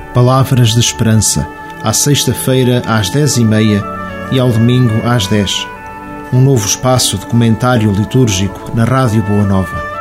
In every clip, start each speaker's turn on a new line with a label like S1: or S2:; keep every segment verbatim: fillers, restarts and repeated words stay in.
S1: Palavras de Esperança, à sexta-feira às dez e meia e ao domingo às dez. Um novo espaço de comentário litúrgico na Rádio Boa Nova.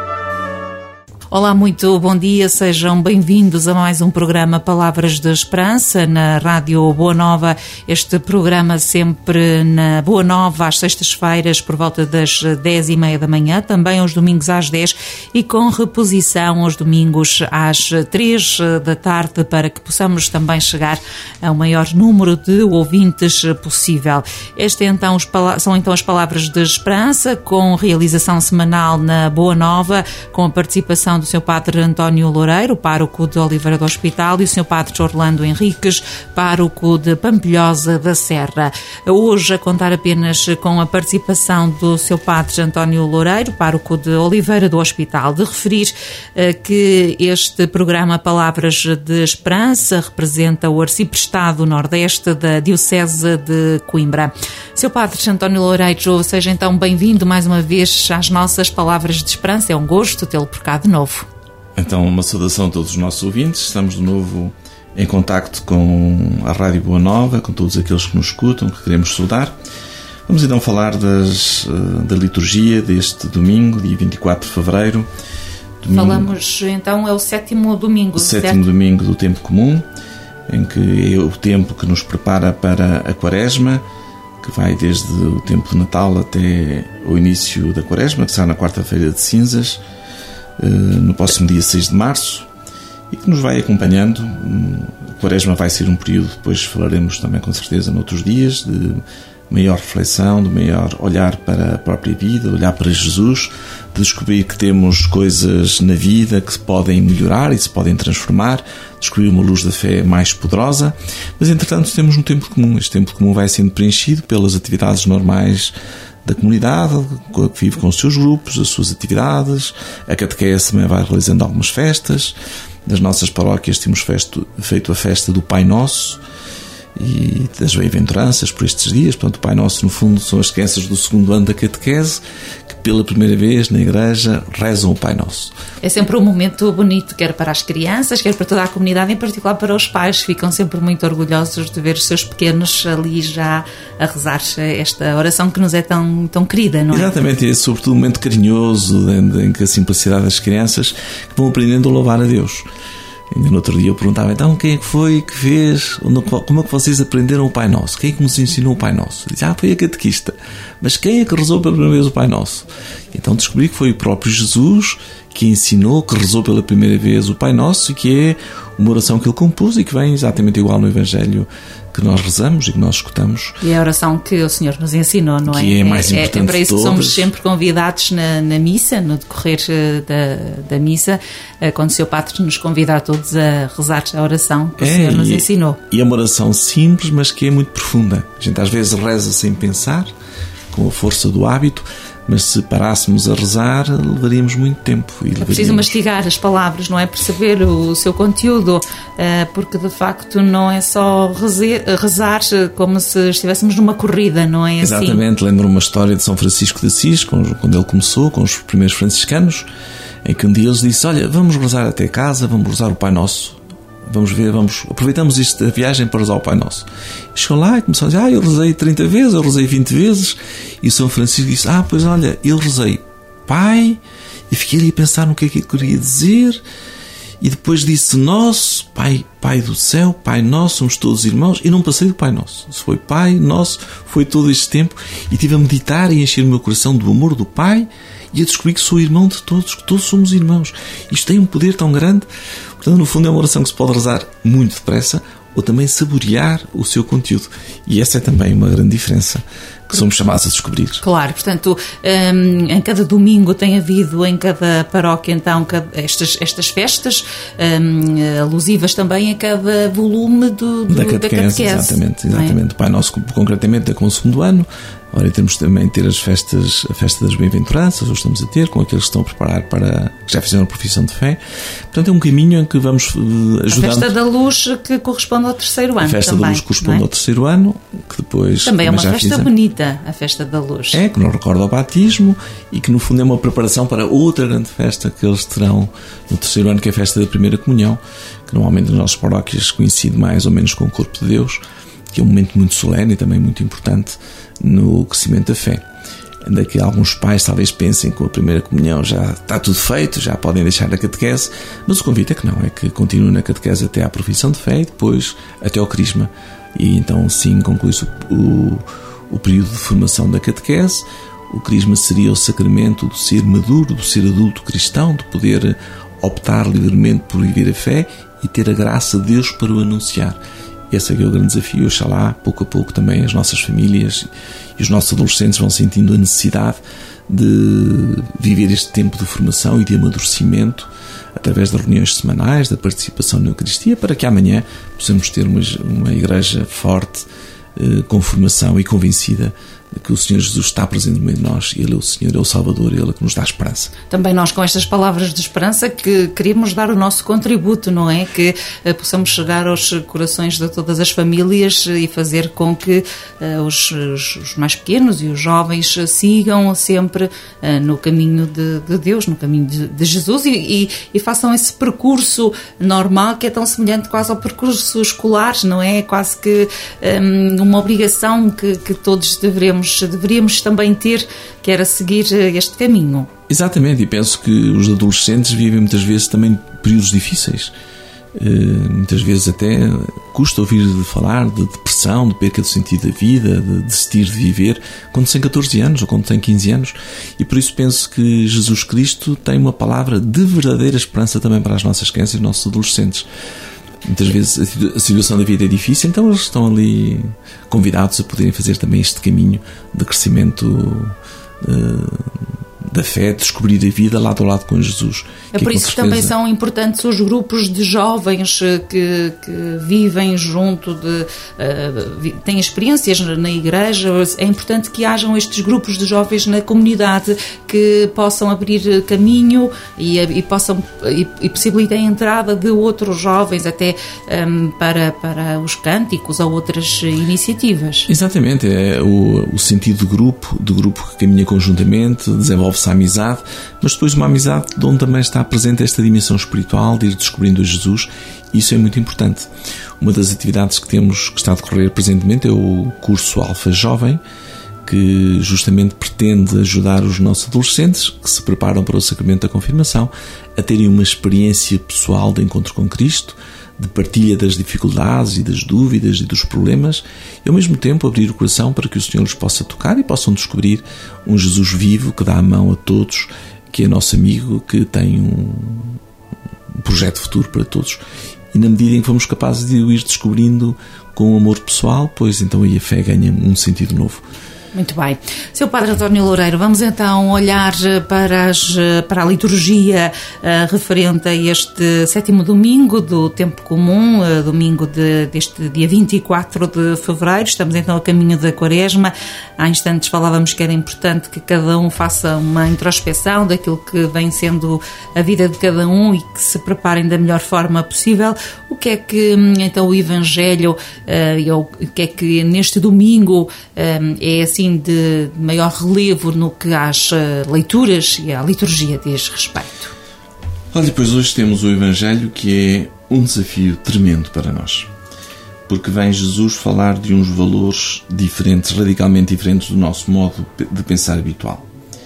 S2: Olá, muito bom dia, sejam bem-vindos a mais um programa Palavras de Esperança na Rádio Boa Nova. Este programa sempre na Boa Nova, às sextas-feiras, por volta das dez e meia da manhã, também aos domingos às dez e com reposição aos domingos às três da tarde, para que possamos também chegar ao maior número de ouvintes possível. Este é, então, os, são então as Palavras de Esperança, com realização semanal na Boa Nova, com a participação do senhor Padre António Loureiro, pároco de Oliveira do Hospital, e o senhor Padre Orlando Henriques, pároco de Pampilhosa da Serra. Hoje, a contar apenas com a participação do senhor Padre António Loureiro, pároco de Oliveira do Hospital. De referir uh, que este programa Palavras de Esperança representa o Arciprestado Nordeste da Diocese de Coimbra. senhor Padre António Loureiro, seja então bem-vindo mais uma vez às nossas Palavras de Esperança. É um gosto tê-lo por cá de novo.
S3: Então, uma saudação a todos os nossos ouvintes. Estamos de novo em contacto com a Rádio Boa Nova, com todos aqueles que nos escutam, que queremos saudar. Vamos então falar das, da liturgia deste domingo, dia vinte e quatro de fevereiro. Domingo,
S2: Falamos, então, é o sétimo domingo.
S3: O sétimo certo? domingo do tempo comum, em que é o tempo que nos prepara para a Quaresma, que vai desde o tempo de Natal até o início da Quaresma, que será na quarta-feira de cinzas, no próximo dia seis de março, e que nos vai acompanhando. A Quaresma vai ser um período, depois falaremos também com certeza noutros dias, de maior reflexão, de maior olhar para a própria vida, olhar para Jesus, de descobrir que temos coisas na vida que se podem melhorar e se podem transformar, descobrir uma luz da fé mais poderosa. Mas entretanto temos um tempo comum. Este tempo comum vai sendo preenchido pelas atividades normais da comunidade, que vive com os seus grupos, as suas atividades. A catequese também vai realizando algumas festas. Das nossas paróquias temos feito, feito a festa do Pai Nosso e das bem-aventuranças por estes dias. Portanto, o Pai Nosso, no fundo, são as crianças do segundo ano da catequese que pela primeira vez na igreja rezam o Pai Nosso.
S2: É sempre um momento bonito, quer para as crianças, quer para toda a comunidade, em particular para os pais. Ficam sempre muito orgulhosos de ver os seus pequenos ali já a rezar esta oração que nos é tão, tão querida, não é?
S3: Exatamente, é sobretudo um momento carinhoso em, em que a simplicidade das crianças que vão aprendendo a louvar a Deus. Ainda no outro dia eu perguntava, então, quem é que foi que fez, como é que vocês aprenderam o Pai Nosso? Quem é que nos ensinou o Pai Nosso? Eu disse, ah, foi a catequista. Mas quem é que rezou pela primeira vez o Pai Nosso? Então descobri que foi o próprio Jesus que ensinou, que rezou pela primeira vez o Pai Nosso, e que é uma oração que ele compôs e que vem exatamente igual no Evangelho que nós rezamos e que nós escutamos.
S2: E é a oração que o Senhor nos ensinou, não é?
S3: Que é a mais importante
S2: é, é para isso
S3: de
S2: que somos sempre convidados na, na missa, no decorrer da, da missa, quando o Seu Padre nos convida a todos a rezar a oração que é, o Senhor nos
S3: e,
S2: ensinou.
S3: E é uma oração simples, mas que é muito profunda. A gente às vezes reza sem pensar, com a força do hábito, mas se parássemos a rezar, levaríamos muito tempo. E levaríamos... É
S2: preciso mastigar as palavras, não é? Perceber o seu conteúdo, porque de facto não é só rezar como se estivéssemos numa corrida, não é assim?
S3: Exatamente, lembro uma história de São Francisco de Assis, quando ele começou com os primeiros franciscanos, em que um dia eles disse, olha, vamos rezar até casa, vamos rezar o Pai Nosso. Vamos ver, vamos, aproveitamos isto da viagem para rezar o Pai Nosso. Chegou lá e começou a dizer, ah, eu rezei trinta vezes, eu rezei vinte vezes. E São Francisco disse, ah, pois olha, eu rezei Pai, e fiquei ali a pensar no que é que ele queria dizer, e depois disse Nosso, Pai, Pai do céu, Pai Nosso, somos todos irmãos, e não passei do Pai Nosso. Se foi Pai Nosso, foi todo este tempo, e estive a meditar e a encher o meu coração do amor do Pai, e a descobrir que sou irmão de todos, que todos somos irmãos. Isto tem um poder tão grande. Portanto, no fundo é uma oração que se pode rezar muito depressa ou também saborear o seu conteúdo. E essa é também uma grande diferença que somos chamados a descobrir.
S2: Claro, portanto, um, em cada domingo tem havido em cada paróquia, então, estas, estas festas um, alusivas também a cada volume do, do, da catequese. Da catequese,
S3: exatamente, exatamente. É? O Pai Nosso, concretamente, é com o segundo ano. Agora temos também de ter as festas, a festa das bem-aventuranças, hoje estamos a ter, com aqueles que estão a preparar para, que já fizeram a profissão de fé. Portanto, é um caminho em que vamos uh, ajudando.
S2: A festa da luz que corresponde ao terceiro ano.
S3: A festa
S2: também,
S3: da luz corresponde
S2: é?
S3: ao terceiro ano, que depois
S2: também é uma festa
S3: fizemos.
S2: bonita, a festa da luz.
S3: É, que nos recorda o batismo e que no fundo é uma preparação para outra grande festa que eles terão no terceiro ano, que é a festa da primeira comunhão, que normalmente nas nossas paróquias coincide mais ou menos com o corpo de Deus, que é um momento muito solene e também muito importante no crescimento da fé. Ainda que alguns pais talvez pensem que com a primeira comunhão já está tudo feito, já podem deixar a catequese, mas o convite é que não, é que continuem na catequese até à profissão de fé e depois até ao crisma. E então sim conclui-se o, o, o período de formação da catequese. O crisma seria o sacramento do ser maduro, do ser adulto cristão, de poder optar livremente por viver a fé e ter a graça de Deus para o anunciar. Esse é que é o grande desafio. Oxalá, pouco a pouco, também as nossas famílias e os nossos adolescentes vão sentindo a necessidade de viver este tempo de formação e de amadurecimento através das reuniões semanais, da participação na Eucaristia, para que amanhã possamos ter uma, uma igreja forte, eh, com formação e convencida de que o Senhor Jesus está presente no meio de nós. Ele é o Senhor, é o Salvador, Ele é que nos dá esperança.
S2: Também nós, com estas palavras de esperança, que queremos dar o nosso contributo, não é? Que uh, possamos chegar aos corações de todas as famílias e fazer com que uh, os, os, os mais pequenos e os jovens sigam sempre uh, no caminho de, de Deus, no caminho de, de Jesus e, e, e façam esse percurso normal que é tão semelhante quase ao percurso escolar, não é? Quase que um, uma obrigação que, que todos deveremos deveríamos também ter, que era seguir este caminho.
S3: Exatamente, e penso que os adolescentes vivem muitas vezes também períodos difíceis. Uh, muitas vezes até custa ouvir de falar de depressão, de perca do sentido da vida, de desistir de viver, quando tem catorze anos ou quando tem quinze anos, e por isso penso que Jesus Cristo tem uma palavra de verdadeira esperança também para as nossas crianças e os nossos adolescentes. Muitas vezes a situação da vida é difícil, então eles estão ali convidados a poderem fazer também este caminho de crescimento uh, da fé, de descobrir a vida lado a lado com Jesus.
S2: É por isso que também são importantes os grupos de jovens que, que vivem junto, de, uh, têm experiências na igreja. É importante que hajam estes grupos de jovens na comunidade que possam abrir caminho e, e, possam, e, e possibilitem a entrada de outros jovens até um, para, para os cânticos ou outras iniciativas.
S3: Exatamente, é o, o sentido de grupo, de grupo que caminha conjuntamente, desenvolve-se a amizade, mas depois uma amizade de onde também está presente esta dimensão espiritual de ir descobrindo a Jesus. Isso é muito importante. Uma das atividades que temos, que está a decorrer presentemente, é o curso Alfa Jovem, que justamente pretende ajudar os nossos adolescentes que se preparam para o sacramento da confirmação a terem uma experiência pessoal de encontro com Cristo, de partilha das dificuldades e das dúvidas e dos problemas, e ao mesmo tempo abrir o coração para que o Senhor os possa tocar e possam descobrir um Jesus vivo que dá a mão a todos, que é nosso amigo, que tem um projeto futuro para todos. E na medida em que fomos capazes de o ir descobrindo com o amor pessoal, pois então aí a fé ganha um sentido novo.
S2: Muito bem. Seu Padre António Loureiro, vamos então olhar para, as, para a liturgia uh, referente a este sétimo domingo do Tempo Comum, uh, domingo de, deste dia vinte e quatro de fevereiro. Estamos então a caminho da Quaresma. Há instantes falávamos que era importante que cada um faça uma introspeção daquilo que vem sendo a vida de cada um e que se preparem da melhor forma possível. O que é que então o Evangelho, uh, ou o que é que neste domingo uh, é assim de maior relevo no que às leituras e à liturgia diz respeito?
S3: Olha, pois hoje temos o Evangelho, que é um desafio tremendo para nós, porque vem Jesus falar de uns valores diferentes, radicalmente diferentes do nosso modo de pensar habitual.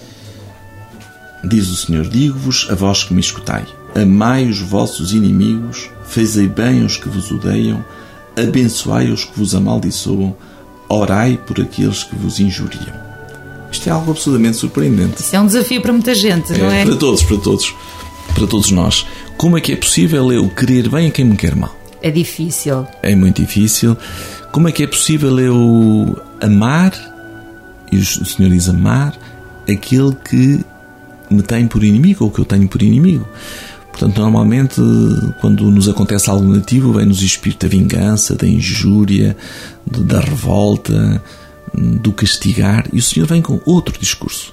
S3: Diz o Senhor: digo-vos, a vós que me escutai, amai os vossos inimigos, fazei bem aos que vos odeiam, abençoai os que vos amaldiçoam, orai por aqueles que vos injuriam. Isto é algo absolutamente surpreendente.
S2: Isso é um desafio para muita gente, não é?
S3: É, para todos, para todos, para todos nós. Como é que é possível eu querer bem a quem me quer mal?
S2: É difícil.
S3: É muito difícil. Como é que é possível eu amar, e o Senhor diz amar, aquele que me tem por inimigo ou que eu tenho por inimigo? Portanto, normalmente, quando nos acontece algo negativo, vem-nos o espírito da vingança, da injúria, da revolta, do castigar, e o Senhor vem com outro discurso.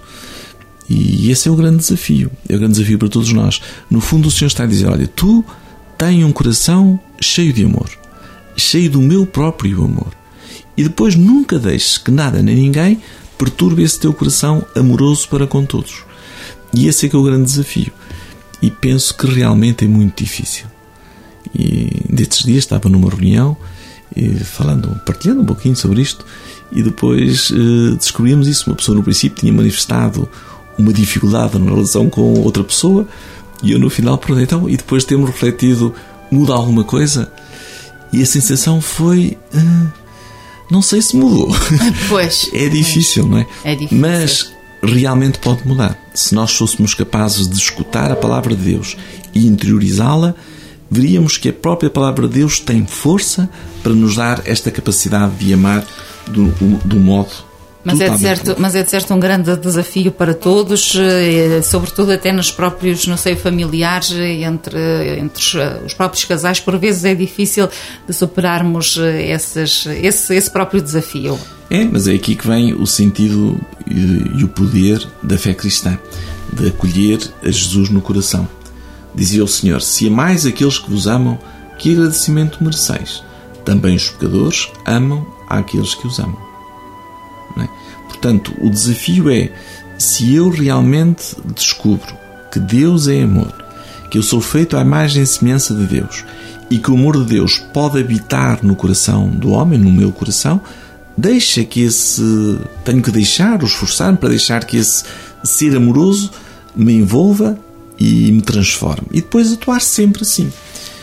S3: E esse é o grande desafio, é o grande desafio para todos nós. No fundo, o Senhor está a dizer: olha, tu tens um coração cheio de amor, cheio do meu próprio amor, e depois nunca deixes que nada nem ninguém perturbe esse teu coração amoroso para com todos. E esse é que é o grande desafio. E penso que realmente é muito difícil. E destes dias estava numa reunião, e falando, partilhando um pouquinho sobre isto, e depois eh, descobrimos isso. Uma pessoa no princípio tinha manifestado uma dificuldade na relação com outra pessoa, e eu no final perguntei, então, e depois temos refletido, muda alguma coisa? E a sensação foi, uh, não sei se mudou.
S2: Pois.
S3: É difícil, não é?
S2: É difícil.
S3: Mas realmente pode mudar. Se nós fôssemos capazes de escutar a palavra de Deus e interiorizá-la, veríamos que a própria palavra de Deus tem força para nos dar esta capacidade de amar do, do modo
S2: Mas é, de certo, mas é de certo um grande desafio para todos, sobretudo até nos próprios, no seio familiar, entre, entre os próprios casais. Por vezes é difícil de superarmos esses, esse, esse próprio desafio.
S3: É, mas é aqui que vem o sentido e, e o poder da fé cristã, de acolher a Jesus no coração. Dizia o Senhor: se amais aqueles que vos amam, que agradecimento mereceis? Também os pecadores amam àqueles que os amam. Não é? Portanto, o desafio é, se eu realmente descubro que Deus é amor, que eu sou feito à imagem e semelhança de Deus e que o amor de Deus pode habitar no coração do homem, no meu coração, deixa que esse... tenho que deixar, ou esforçar-me para deixar que esse ser amoroso me envolva e me transforme. E depois atuar sempre assim.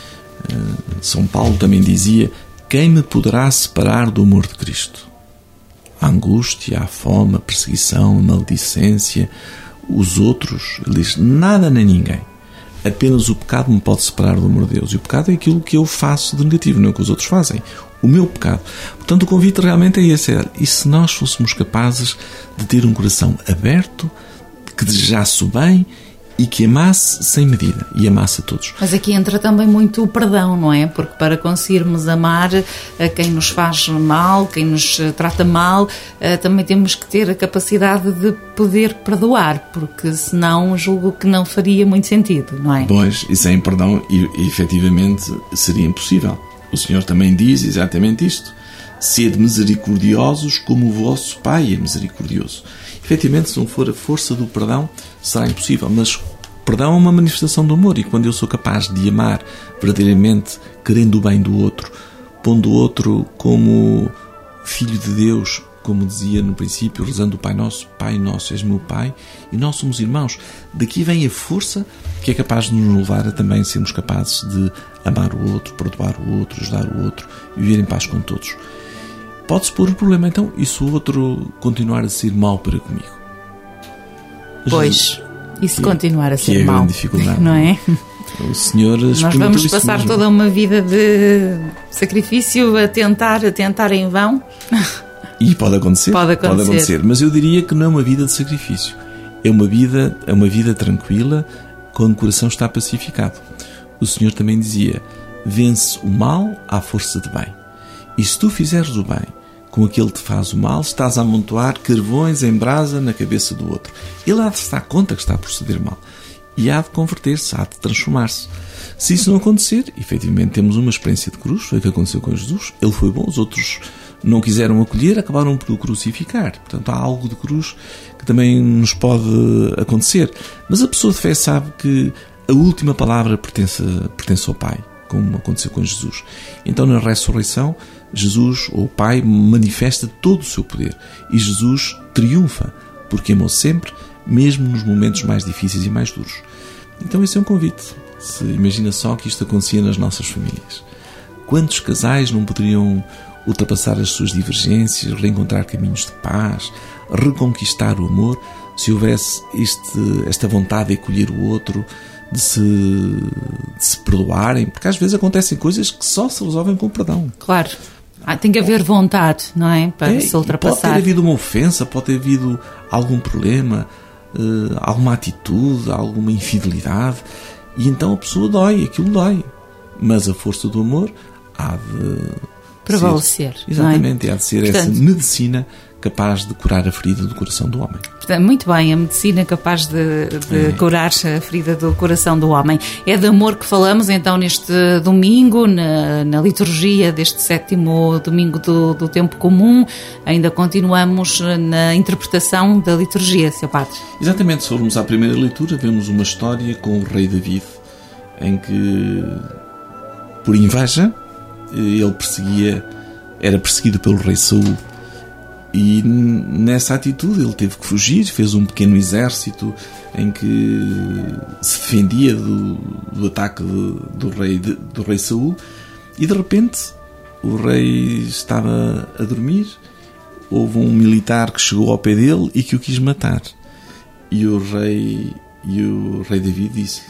S3: São Paulo também dizia: quem me poderá separar do amor de Cristo? A angústia, a fome, a perseguição, a maledicência, os outros. Ele diz: nada nem ninguém. Apenas o pecado me pode separar do amor de Deus. E o pecado é aquilo que eu faço de negativo, não é o que os outros fazem. O meu pecado. Portanto, o convite realmente é esse. É, e se nós fôssemos capazes de ter um coração aberto, que desejasse o bem e que amasse sem medida, e amasse a todos.
S2: Mas aqui entra também muito o perdão, não é? Porque para conseguirmos amar a quem nos faz mal, quem nos trata mal, também temos que ter a capacidade de poder perdoar, porque senão julgo que não faria muito sentido, não é?
S3: Pois, e sem perdão, e, e, efetivamente, seria impossível. O Senhor também diz exatamente isto: sede misericordiosos como o vosso Pai é misericordioso. Efetivamente, se não for a força do perdão, será impossível. Mas perdão é uma manifestação do amor, e quando eu sou capaz de amar verdadeiramente, querendo o bem do outro, pondo o outro como filho de Deus, como dizia no princípio, rezando o Pai Nosso: Pai Nosso, és meu Pai, e nós somos irmãos. Daqui vem a força que é capaz de nos levar a também sermos capazes de amar o outro, perdoar o outro, ajudar o outro e viver em paz com todos. Pode-se pôr o problema, então, e se o outro continuar a ser mau para comigo?
S2: Pois, e se continuar a ser
S3: que é
S2: mau?
S3: A dificuldade,
S2: não é?
S3: O Senhor
S2: Nós vamos passar
S3: mesmo.
S2: toda uma vida de sacrifício a tentar, a tentar em vão.
S3: E pode acontecer,
S2: pode acontecer.
S3: Pode acontecer. Mas eu diria que não é uma vida de sacrifício. É uma vida, é uma vida tranquila, quando o coração está pacificado. O Senhor também dizia: vence o mal à força de bem. E se tu fizeres o bem com aquele que te faz o mal, estás a amontoar carvões em brasa na cabeça do outro. Ele há de se dar conta que está a proceder mal. E há de converter-se, há de transformar-se. Se isso não acontecer, efetivamente temos uma experiência de cruz. Foi o que aconteceu com Jesus. Ele foi bom, os outros não quiseram acolher, acabaram por o crucificar. Portanto, há algo de cruz que também nos pode acontecer. Mas a pessoa de fé sabe que a última palavra pertence, pertence ao Pai, como aconteceu com Jesus. Então, na ressurreição, Jesus, ou o Pai, manifesta todo o seu poder. E Jesus triunfa, porque amou sempre, mesmo nos momentos mais difíceis e mais duros. Então esse é um convite. Se imagina só que isto acontecia nas nossas famílias. Quantos casais não poderiam ultrapassar as suas divergências, reencontrar caminhos de paz, reconquistar o amor, se houvesse este, esta vontade de acolher o outro, de se, de se perdoarem? Porque às vezes acontecem coisas que só se resolvem com o perdão.
S2: Claro. Ah, tem que haver vontade, não é? Para
S3: é,
S2: se ultrapassar.
S3: Pode ter havido uma ofensa, pode ter havido algum problema, uh, alguma atitude, alguma infidelidade, e então a pessoa dói, aquilo dói. Mas a força do amor há de
S2: prevalecer.
S3: Ser, exatamente,
S2: não é?
S3: há de ser
S2: Portanto,
S3: essa medicina capaz de curar a ferida do coração do homem.
S2: Portanto, muito bem, a medicina capaz de, de é. curar a ferida do coração do homem. É de amor que falamos então neste domingo, na, na liturgia deste sétimo domingo do, do tempo comum. Ainda continuamos na interpretação da liturgia, seu Padre.
S3: Exatamente, se formos à primeira leitura, vemos uma história com o rei David, em que por inveja. Ele perseguia, era perseguido pelo rei Saul, e nessa atitude ele teve que fugir, fez um pequeno exército em que se defendia do, do ataque de, do, rei, de, do rei Saul, e de repente o rei estava a dormir, houve um militar que chegou ao pé dele e que o quis matar, e o rei, e o rei David disse: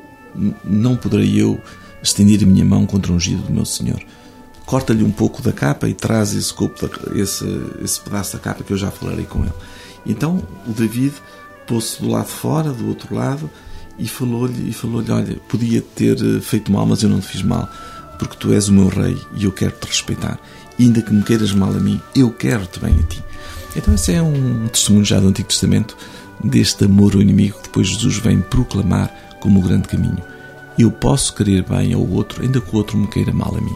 S3: não poderei eu estender a minha mão contra o ungido do meu Senhor. Corta-lhe um pouco da capa e traz esse, copo da, esse, esse pedaço da capa que eu já falarei com ele. Então o David pôs-se do lado de fora, do outro lado, e falou-lhe, e falou-lhe: olha, podia ter feito mal, mas eu não te fiz mal, porque tu és o meu rei e eu quero-te respeitar. E ainda que me queiras mal a mim, eu quero-te bem a ti. Então esse é um testemunho já do Antigo Testamento deste amor ao inimigo que depois Jesus vem proclamar como o grande caminho. Eu posso querer bem ao outro, ainda que o outro me queira mal a mim.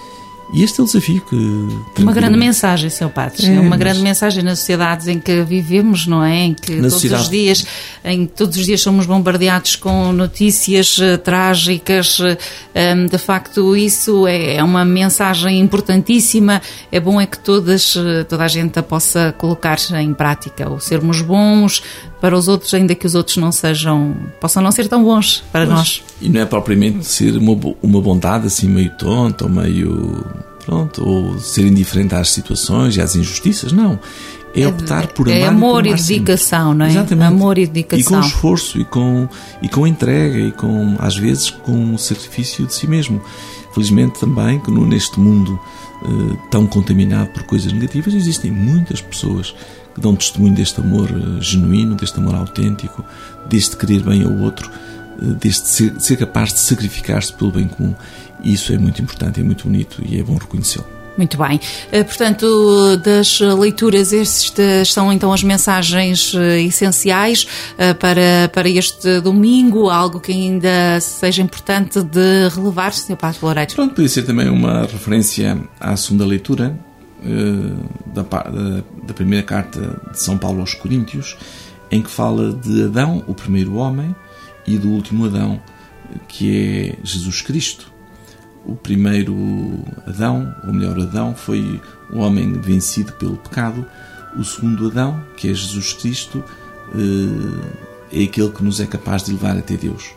S3: E este é o desafio que...
S2: Uma grande mensagem, senhor Padre. É, uma mas... grande mensagem nas sociedades em que vivemos, não é? Em que todos sociedade... os dias, em todos os dias somos bombardeados com notícias uh, trágicas. Um, de facto, isso é, é uma mensagem importantíssima. É bom é que todas, toda a gente a possa colocar em prática. O sermos bons para os outros, ainda que os outros não sejam, possam não ser tão bons para
S3: pois,
S2: nós.
S3: E não é propriamente ser uma, uma bondade assim meio tonta ou meio, pronto, ou ser indiferente às situações e às injustiças, não. É optar por amar.
S2: É amor e, e dedicação, não é?
S3: Exatamente.
S2: Amor e dedicação.
S3: E com esforço, e com, e com entrega, e com, às vezes, com o sacrifício de si mesmo. Felizmente também, que neste mundo uh, tão contaminado por coisas negativas, existem muitas pessoas que dão testemunho deste amor uh, genuíno, deste amor autêntico, deste querer bem ao outro, uh, deste ser, ser capaz de sacrificar-se pelo bem comum. E isso é muito importante, é muito bonito e é bom reconhecê-lo.
S2: Muito bem. Portanto, das leituras, estas são então as mensagens essenciais para, para este domingo, algo que ainda seja importante de relevar, senhor Padre Loureiro?
S3: Pronto, podia ser também uma referência à segunda leitura da, da, da primeira carta de São Paulo aos Coríntios, em que fala de Adão, o primeiro homem, e do último Adão, que é Jesus Cristo. O primeiro Adão, ou melhor, Adão, foi o homem vencido pelo pecado. O segundo Adão, que é Jesus Cristo, é aquele que nos é capaz de levar até Deus.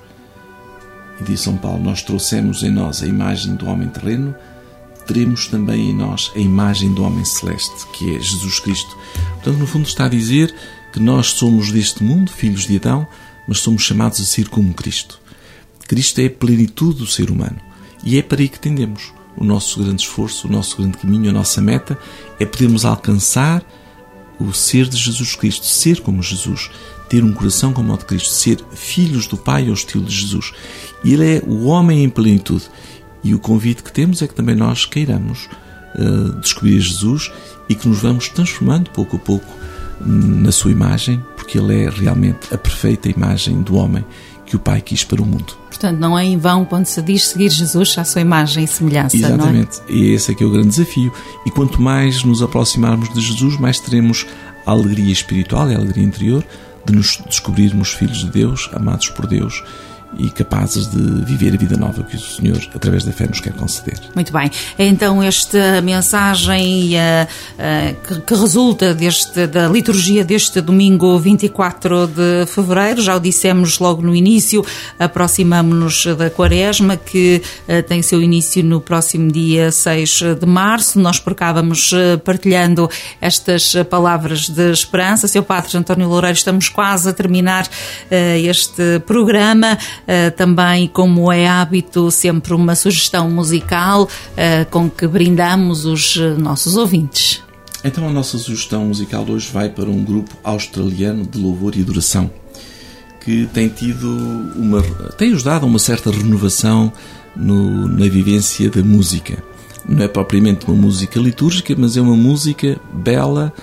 S3: E diz São Paulo: nós trouxemos em nós a imagem do homem terreno, teremos também em nós a imagem do homem celeste, que é Jesus Cristo. Portanto, no fundo está a dizer que nós somos deste mundo, filhos de Adão, mas somos chamados a ser como Cristo. Cristo é a plenitude do ser humano. E é para aí que tendemos. O nosso grande esforço, o nosso grande caminho, a nossa meta é podermos alcançar o ser de Jesus Cristo, ser como Jesus, ter um coração como o de Cristo, ser filhos do Pai ao estilo de Jesus. E Ele é o homem em plenitude. E o convite que temos é que também nós queiramos uh, descobrir Jesus e que nos vamos transformando pouco a pouco na sua imagem, porque Ele é realmente a perfeita imagem do homem que o Pai quis para o mundo.
S2: Portanto, não é em vão quando se diz seguir Jesus à sua imagem e semelhança.
S3: Exatamente.
S2: Não é?
S3: E esse é que é o grande desafio. E quanto mais nos aproximarmos de Jesus, mais teremos a alegria espiritual e a alegria interior de nos descobrirmos filhos de Deus, amados por Deus e capazes de viver a vida nova que o Senhor, através da fé, nos quer conceder.
S2: Muito bem. Então, esta mensagem uh, uh, que, que resulta deste, da liturgia deste domingo vinte e quatro de fevereiro, já o dissemos logo no início, aproximamo-nos da Quaresma, que uh, tem seu início no próximo dia seis de março. Nós por cá vamos uh, partilhando estas palavras de esperança. Seu Padre António Loureiro, estamos quase a terminar uh, este programa. Uh, também, como é hábito, sempre uma sugestão musical uh, com que brindamos os uh, nossos ouvintes.
S3: Então a nossa sugestão musical hoje vai para um grupo australiano de louvor e adoração que tem tido uma, tem ajudado a uma certa renovação no, na vivência da música. Não é propriamente uma música litúrgica, mas é uma música bela,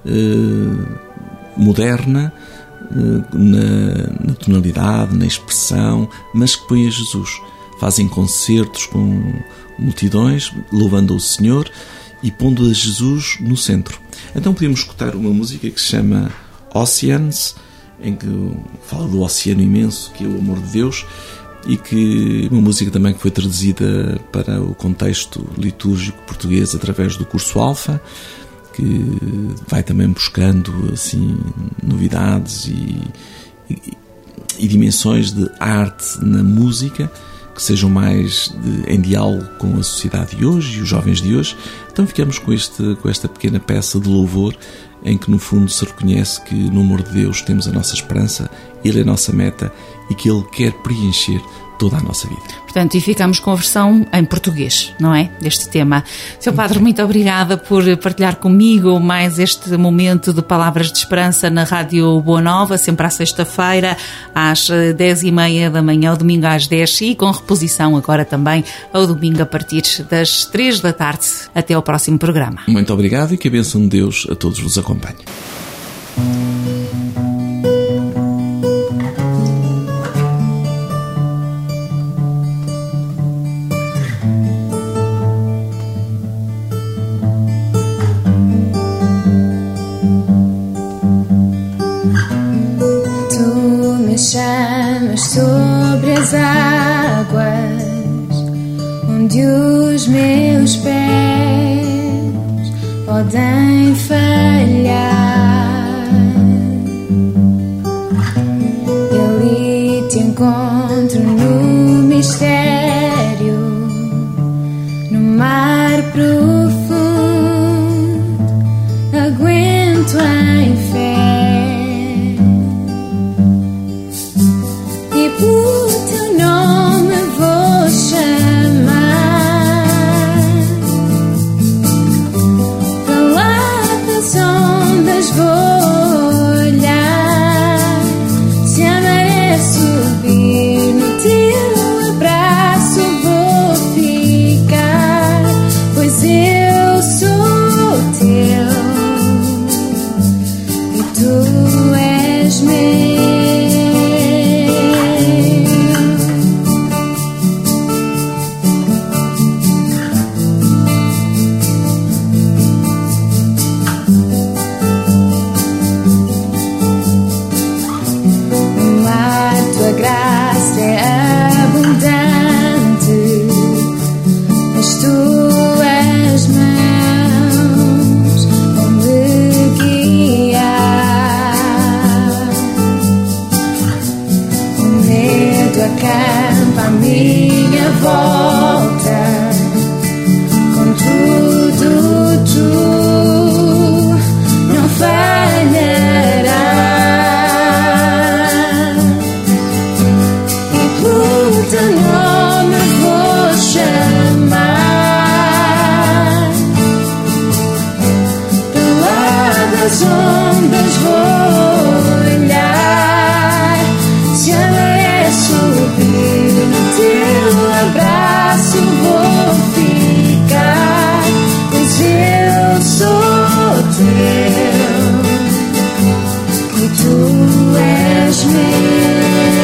S3: uh, moderna, Na, na tonalidade, na expressão, mas que põe a Jesus. Fazem concertos com multidões, louvando o Senhor e pondo a Jesus no centro. Então podemos escutar uma música que se chama Oceans, em que fala do oceano imenso, que é o amor de Deus, e que uma música também que foi traduzida para o contexto litúrgico português através do curso Alfa, que vai também buscando assim novidades e, e, e dimensões de arte na música que sejam mais de, em diálogo com a sociedade de hoje e os jovens de hoje. Então ficamos com, este, com esta pequena peça de louvor em que no fundo se reconhece que no amor de Deus temos a nossa esperança, Ele é a nossa meta e que Ele quer preencher toda a nossa vida.
S2: Portanto, e ficamos com a versão em português, não é? Deste tema. Seu Padre, muito obrigada por partilhar comigo mais este momento de Palavras de Esperança na Rádio Boa Nova, sempre à sexta-feira, às dez e meia da manhã, ao domingo às dez e com reposição agora também ao domingo a partir das três da tarde. Até ao próximo programa.
S3: Muito obrigado e que a bênção de Deus a todos vos acompanhe.
S4: Chamas sobre as águas, onde os meus pés podem falhar. Eu te encontro no mistério, no mar profundo, aguento em fé. O teu nome vou chamar, para lá das ondas vou olhar. Se a maré subir, no teu abraço vou ficar, pois eu sou teu e tu és meu. Acampa à minha volta, contudo tu não falharás, e por teu nome vou chamar, para lá das ondas vou olhar. Se a maré subir, no teu abraço vou ficar, pois eu sou teu e tu és meu.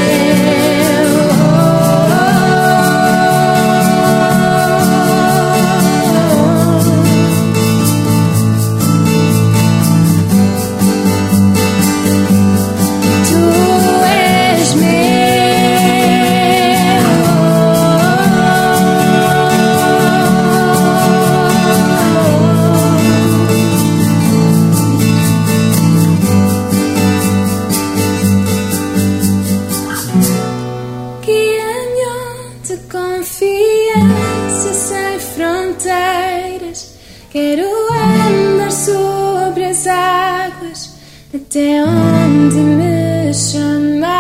S4: Confiança sem fronteiras, quero andar sobre as águas até onde me chamares.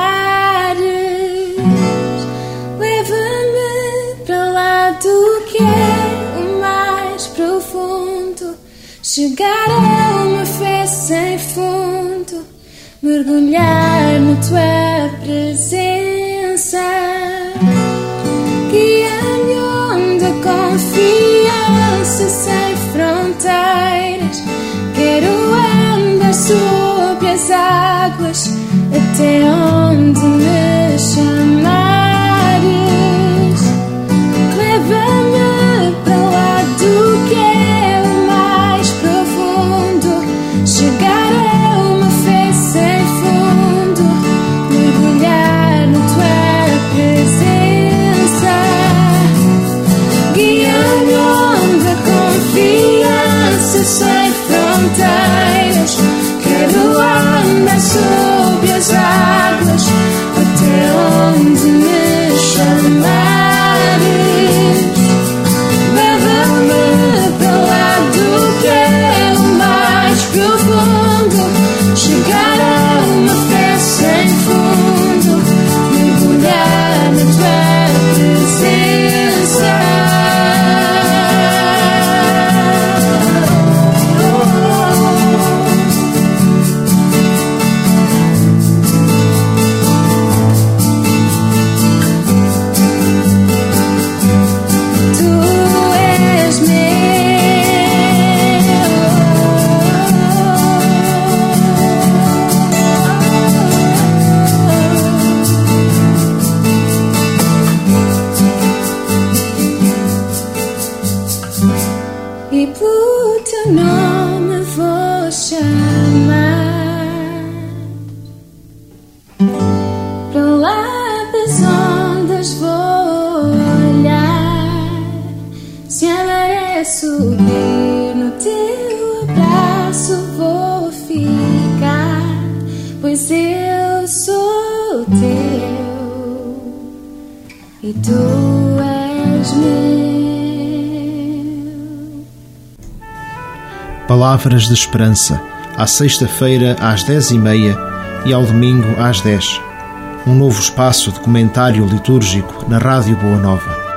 S4: Leva-me para lá do que é o mais profundo, chegar a uma fé sem fundo, mergulhar na tua presença. Guia-me onde a confiança sem fronteiras, quero andar sobre as águas até onde me chamares. Leva-me para lá do que é o mais profundo, chegar a uma fé sem fundo, mergulhar na tua presença. e por teu nome vou chamar. Para lá das ondas vou olhar, se a maré subir no teu abraço vou ficar, pois eu sou teu e tu és meu.
S1: Palavras de esperança, à sexta-feira às dez e meia e ao domingo às dez. Um novo espaço de comentário litúrgico na Rádio Boa Nova.